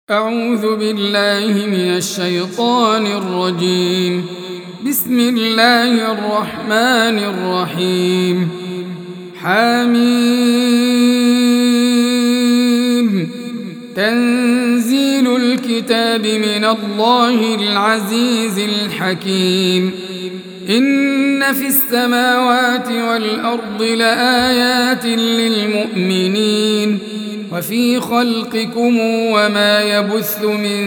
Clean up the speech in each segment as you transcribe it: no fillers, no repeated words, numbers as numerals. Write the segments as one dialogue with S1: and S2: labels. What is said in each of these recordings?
S1: أعوذ بالله من الشيطان الرجيم. بسم الله الرحمن الرحيم. حميم. تنزيل الكتاب من الله العزيز الحكيم. إن في السماوات والأرض لآيات للمؤمنين وفي خلقكم وما يبث من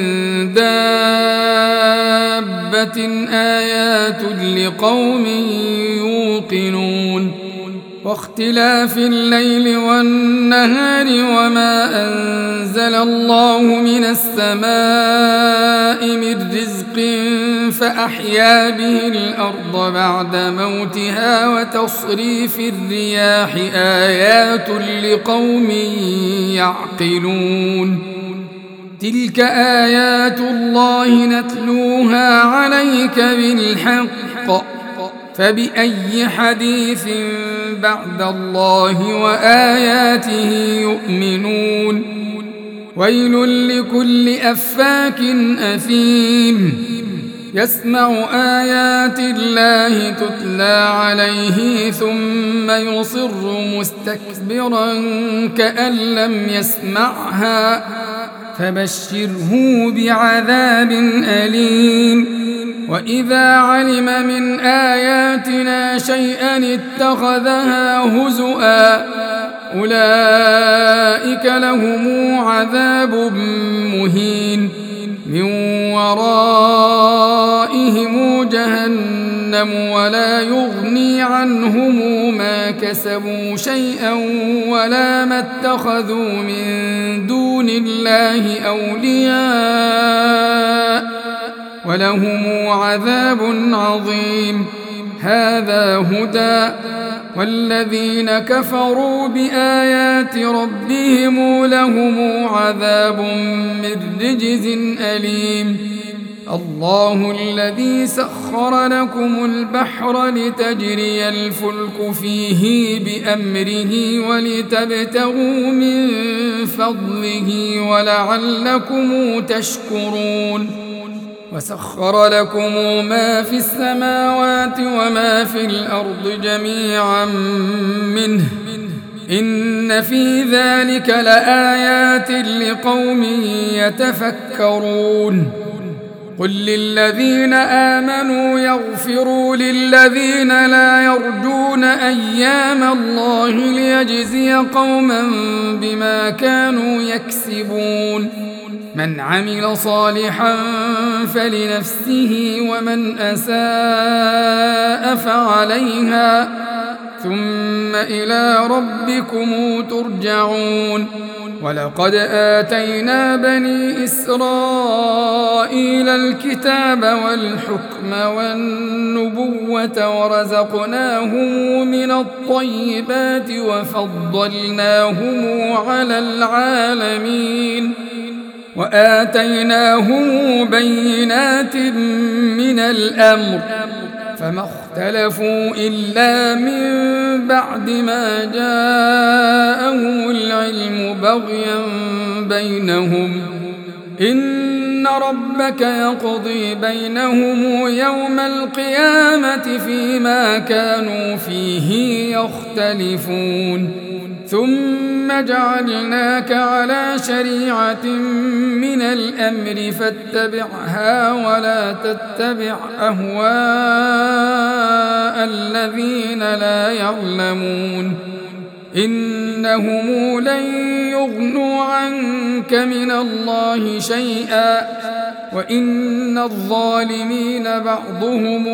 S1: دابة آيات لقوم يوقنون واختلاف الليل والنهار وما أنزل الله من السماء من رزق فأحيا به الأرض بعد موتها وتصريف الرياح آيات لقوم يعقلون. تلك آيات الله نتلوها عليك بالحق فبأي حديث بعد الله وآياته يؤمنون. ويل لكل أفاك أثيم يسمع آيات الله تتلى عليه ثم يصر مستكبرا كأن لم يسمعها فبشره بعذاب أليم. وإذا علم من آياتنا شيئا اتخذها هزؤا أولئك لهم عذاب مهين من ورائهم جهنم ولا يغني عنهم ما كسبوا شيئا ولا ما اتخذوا من دون الله أولياء ولهم عذاب عظيم. هذا هدى والذين كفروا بآيات ربهم لهم عذاب من رجز أليم. الله الذي سخر لكم البحر لتجري الفلك فيه بأمره ولتبتغوا من فضله ولعلكم تشكرون. وسخر لكم ما في السماوات وما في الأرض جميعا منه إن في ذلك لآيات لقوم يتفكرون. قل للذين آمنوا يغفروا للذين لا يرجون أيام الله ليجزي قوما بما كانوا يكسبون. من عمل صالحا فلنفسه ومن أساء فعليها ثم إلى ربكم ترجعون. ولقد آتينا بني إسرائيل الكتاب والحكم والنبوة ورزقناهم من الطيبات وفضلناهم على العالمين وآتيناهم بينات من الأمر فما اختلفوا إلا من بعد ما جاءهم العلم بغيا بينهم. إن ربك يقضي بينهم يوم القيامة فيما كانوا فيه يختلفون. ثم جعلناك على شريعة من الأمر فاتبعها ولا تتبع أهواء الذين لا يعلمون إنهم لن يغنوا عنك من الله شيئا وإن الظالمين بعضهم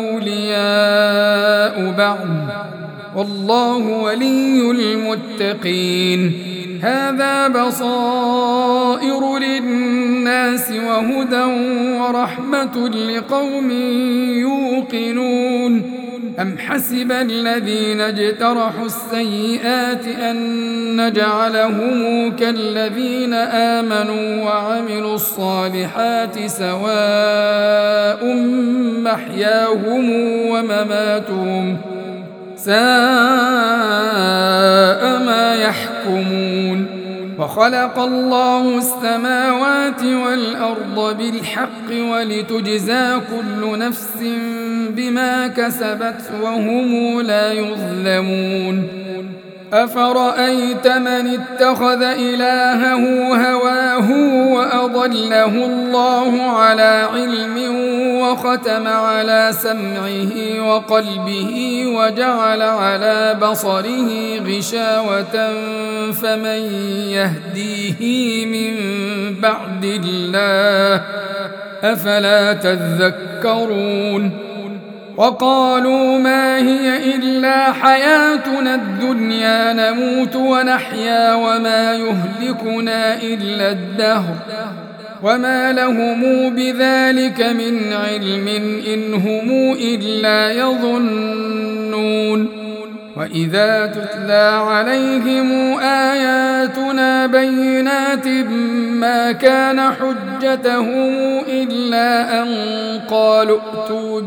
S1: أولياء بعض والله ولي المتقين. هذا بصائر للناس وهدى ورحمة لقوم يوقنون. أم حسب الذين اجترحوا السيئات أن نجعلهم كالذين آمنوا وعملوا الصالحات سواء محياهم ومماتهم ساء ما يحكمون. وخلق الله السماوات والأرض بالحق ولتجزى كل نفس بما كسبت وهم لا يظلمون أفرأيت من اتخذ إلهه هواه وأضله الله على علم وختم على سمعه وقلبه وجعل على بصره غشاوة فمن يهديه من بعد الله أفلا تذكرون وقالوا ما هي إلا حياتنا الدنيا نموت ونحيا وما يهلكنا إلا الدهر وما لهم بذلك من علم إن هم إلا يظنون وإذا تتلى عليهم آياتنا بينات ما كان حجتهم إلا أن قالوا ائتوا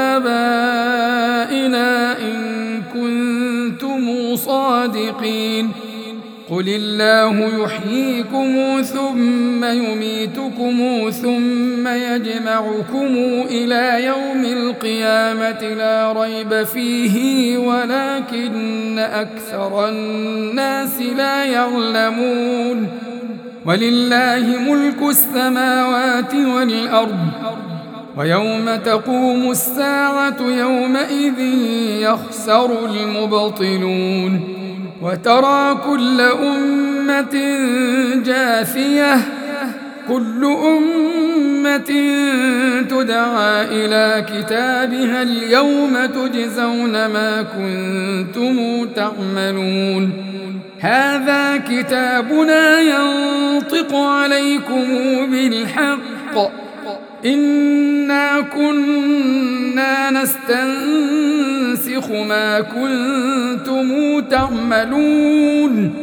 S1: بآبائنا إن كنتم صادقين قل الله يحييكم ثم يميتكم ثم يجمعكم إلى يوم القيامة لا ريب فيه ولكن أكثر الناس لا يعلمون ولله ملك السماوات والأرض ويوم تقوم الساعة يومئذ يخسر المبطلون وترى كل أمة جاثية كل أمة تدعى إلى كتابها اليوم تجزون ما كنتم تعملون هذا كتابنا ينطق عليكم بالحق إنا كنا نستنسخ ما كنتم تعملون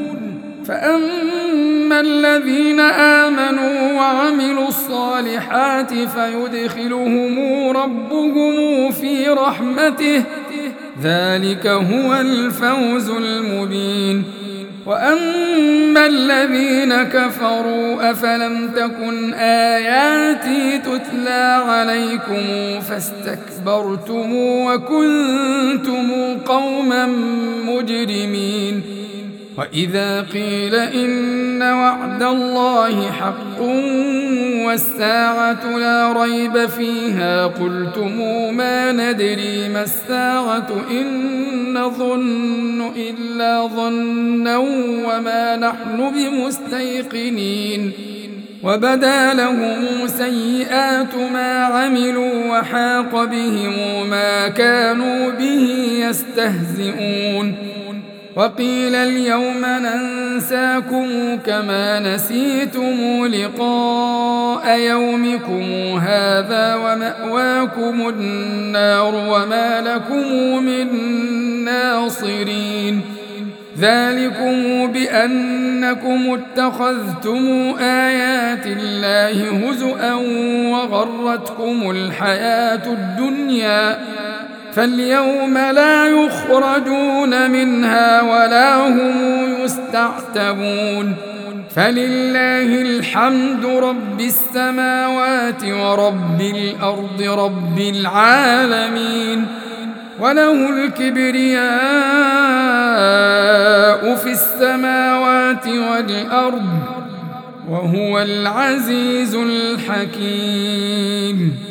S1: فأما الذين آمنوا وعملوا الصالحات فيدخلهم ربهم في رحمته ذلك هو الفوز المبين وأما الذين كفروا أفلم تكن آياتي تتلى عليكم فاستكبرتم وكنتم قوما مجرمين وإذا قيل إن وعد الله حق والساعة لا ريب فيها قلتم ما ندري ما الساعة إن نظن إلا ظنا وما نحن بمستيقنين وبدا لهم سيئات ما عملوا وحاق بهم ما كانوا به يستهزئون وقيل اليوم ننساكم كما نسيتم لقاء يومكم هذا ومأواكم النار وما لكم من ناصرين ذلكم بأنكم اتخذتم آيات الله هزؤا وغرتكم الحياة الدنيا فاليوم لا يخرجون منها ولا هم يستعتبون فلله الحمد رب السماوات ورب الأرض رب العالمين وله الكبرياء في السماوات والأرض وهو العزيز الحكيم